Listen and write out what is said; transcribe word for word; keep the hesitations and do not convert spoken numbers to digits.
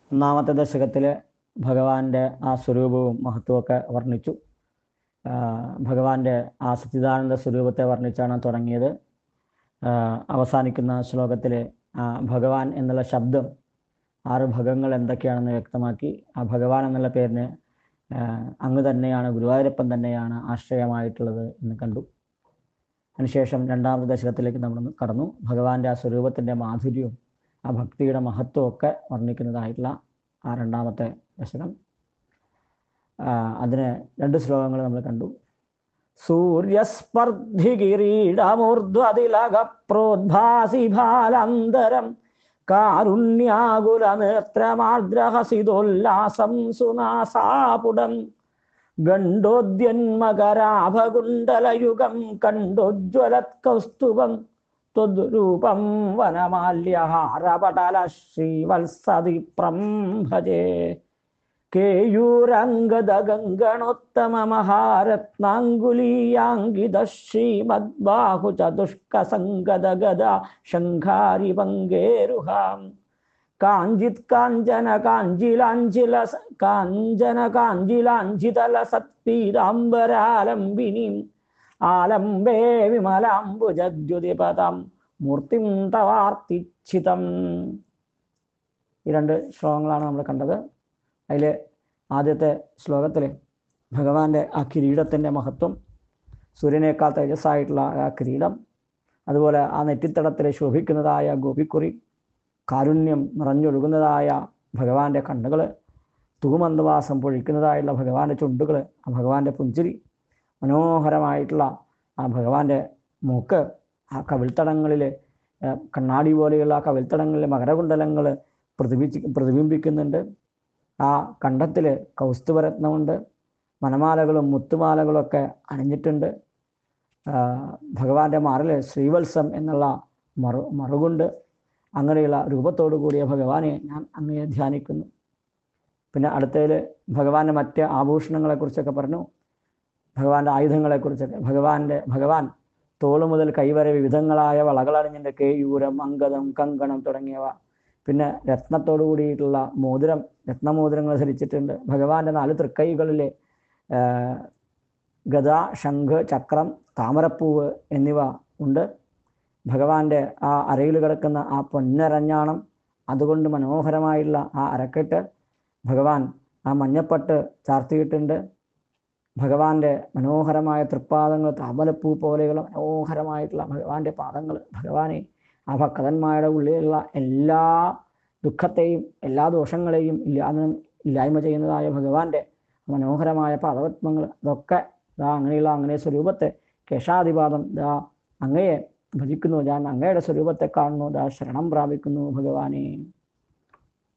ഒന്നാമത്തെ ദശകത്തിൽ ഭഗവാന്റെ ആ സ്വരൂപവും മഹത്വമൊക്കെ വർണ്ണിച്ചു. ഭഗവാന്റെ ആ സച്ചിദാനന്ദ സ്വരൂപത്തെ വർണ്ണിച്ചാണ് തുടങ്ങിയത്. അവസാനിക്കുന്ന ശ്ലോകത്തിൽ ആ ഭഗവാൻ എന്നുള്ള ശബ്ദം ആറ് ഭഗങ്ങൾ എന്തൊക്കെയാണെന്ന് വ്യക്തമാക്കി. ആ ഭഗവാൻ എന്നുള്ള പേരിന് അങ്ങ് തന്നെയാണ്, ഗുരുവായൂരപ്പൻ തന്നെയാണ് ആശ്രയമായിട്ടുള്ളത് എന്ന് കണ്ടു. അതിനുശേഷം രണ്ടാമത്തെ ദശകത്തിലേക്ക് നമ്മൾ കടന്നു. ഭഗവാന്റെ ആ സ്വരൂപത്തിൻ്റെ മാധുര്യവും ആ ഭക്തിയുടെ മഹത്വവും ഒക്കെ വർണ്ണിക്കുന്നതായിട്ടുള്ള ആ രണ്ടാമത്തെ ദശകം. അതിന് രണ്ട് ശ്ലോകങ്ങൾ നമ്മൾ കണ്ടു. സൂര്യസ്പർദ്ധി കിരീടമൂർധ്വതിലക പ്രോദ്ഭാസി ഭാലാന്തരം കാരുണ്യാകുല നേത്രമാർദ്രഹസിതോല്ലാസം സുനാസാപുടം ഗണ്ഡോദ്യന്മകരാഭകുണ്ടലയുഗം കണ്ടോജ്വലത് കൗസ്തുഭം ത്വദ്രൂപം വനമാല്യഹാരപടല ശ്രീവത്സദീപ്രം ഭജേ. കേയൂരംഗദ ഗംഗണോത്തമ മഹാരത്നാങ്കുലീയാങ്കിത ശ്രീമദ്ബാഹു ചതുഷ്ക സംഗത ഗദ ശംഖാരി പങ്കേരുഹാം കാഞ്ചിത് കാഞ്ചന കാഞ്ചിലാഞ്ചില കാഞ്ചന കാഞ്ചിലാഞ്ചിതല സത്പീതാംബരാലംബിനീം ആലംബേ വിമലാംബുജദ്യുതിപദം മൂർത്തിം തവാർത്തിച്ഛിതം. ഈ രണ്ട് ശ്ലോകങ്ങളാണ് നമ്മൾ കണ്ടത്. അതിൽ ആദ്യത്തെ ശ്ലോകത്തിൽ ഭഗവാന്റെ ആ കിരീടത്തിൻ്റെ മഹത്വം, സൂര്യനേക്കാൾ തേജസ്സായിട്ടുള്ള ആ കിരീടം, അതുപോലെ ആ നെറ്റിത്തടത്തിൽ ശോഭിക്കുന്നതായ ഗോപിക്കുറി, കാരുണ്യം നിറഞ്ഞൊഴുകുന്നതായ ഭഗവാന്റെ കണ്ണുകൾ, തൂമന്ദവാസം പൊഴിക്കുന്നതായുള്ള ഭഗവാന്റെ ചുണ്ടുകൾ, ആ ഭഗവാന്റെ പുഞ്ചിരി, മനോഹരമായിട്ടുള്ള ആ ഭഗവാന്റെ മൂക്ക്, ആ കവിൾത്തടങ്ങളിൽ കണ്ണാടി പോലെയുള്ള ആ കവിൾത്തടങ്ങളിൽ മകരകുണ്ടലങ്ങൾ പ്രതിബിച്ച് പ്രതിബിംബിക്കുന്നുണ്ട്. ആ കണ്ഠത്തിൽ കൗസ്തുഭരത്നമുണ്ട്, മനമാലകളും മുത്തുമാലകളും ഒക്കെ അണിഞ്ഞിട്ടുണ്ട്. ഭഗവാന്റെ മാറിൽ ശ്രീവത്സം എന്നുള്ള മറു മറുകുണ്ട്. അങ്ങനെയുള്ള രൂപത്തോടു കൂടിയ ഭഗവാനെ ഞാൻ അങ്ങയെ ധ്യാനിക്കുന്നു. പിന്നെ അടുത്തതിൽ ഭഗവാന്റെ മറ്റ് ആഭൂഷണങ്ങളെക്കുറിച്ചൊക്കെ പറഞ്ഞു, ഭഗവാന്റെ ആയുധങ്ങളെക്കുറിച്ചൊക്കെ. ഭഗവാന്റെ ഭഗവാൻ തോളു മുതൽ കൈവരെ വിവിധങ്ങളായ വളകളണിഞ്ഞിൻ്റെ കേയൂരം, അങ്കദം, കങ്കണം തുടങ്ങിയവ. പിന്നെ രത്നത്തോടു കൂടിയിട്ടുള്ള മോതിരം, രത്നമോതിരങ്ങൾ ധരിച്ചിട്ടുണ്ട്. ഭഗവാന്റെ നാല് തൃക്കൈകളിൽ ഗദ, ശംഖ്, ചക്രം, താമരപ്പൂവ് എന്നിവ ഉണ്ട്. ഭഗവാന്റെ ആ അരയിൽ കിടക്കുന്ന ആ പൊന്നരഞ്ഞാണം, അതുകൊണ്ട് മനോഹരമായിട്ടുള്ള ആ അരക്കെട്ട്, ഭഗവാൻ ആ മഞ്ഞപ്പട്ട് ചാർത്തിയിട്ടുണ്ട്. ഭഗവാന്റെ മനോഹരമായ തൃപ്പാദങ്ങൾ, താമരപ്പൂ പോലെയുള്ള മനോഹരമായിട്ടുള്ള ഭഗവാന്റെ പാദങ്ങൾ. ഭഗവാനെ ആ ഭക്തന്മാരുടെ ഉള്ളിലുള്ള എല്ലാ ദുഃഖത്തെയും എല്ലാ ദോഷങ്ങളെയും ഇല്ലാതെ ഇല്ലായ്മ ചെയ്യുന്നതായ ഭഗവാന്റെ മനോഹരമായ പാദപത്മങ്ങൾ, അതൊക്കെ ദാ അങ്ങനെയുള്ള അങ്ങനെ സ്വരൂപത്തെ കേശാദിപാദം ദാ അങ്ങയെ ഭജിക്കുന്നു, ഞാൻ അങ്ങയുടെ സ്വരൂപത്തെ കാണുന്നു, ദാ ശരണം പ്രാപിക്കുന്നു ഭഗവാനെ.